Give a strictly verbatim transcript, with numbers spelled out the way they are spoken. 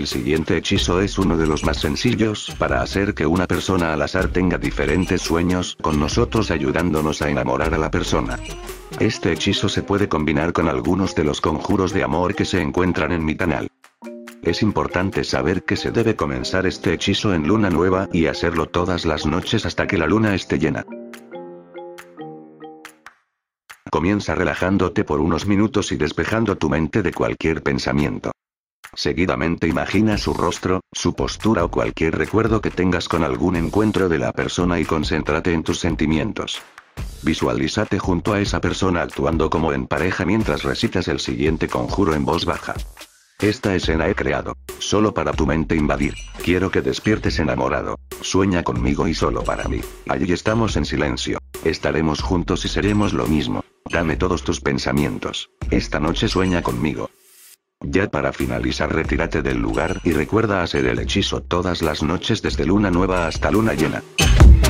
siguiente hechizo es uno de los más sencillos para hacer que una persona al azar tenga diferentes sueños con nosotros, ayudándonos a enamorar a la persona. Este hechizo se puede combinar con algunos de los conjuros de amor que se encuentran en mi canal. Es importante saber que se debe comenzar este hechizo en luna nueva y hacerlo todas las noches hasta que la luna esté llena. Comienza relajándote por unos minutos y despejando tu mente de cualquier pensamiento. Seguidamente imagina su rostro, su postura o cualquier recuerdo que tengas con algún encuentro de la persona y concéntrate en tus sentimientos. Visualízate junto a esa persona actuando como en pareja mientras recitas el siguiente conjuro en voz baja. Esta escena he creado solo para tu mente invadir. Quiero que despiertes enamorado. Sueña conmigo y solo para mí. Allí estamos en silencio. Estaremos juntos y seremos lo mismo. Dame todos tus pensamientos. Esta noche sueña conmigo. Ya para finalizar, retírate del lugar y recuerda hacer el hechizo todas las noches desde luna nueva hasta luna llena.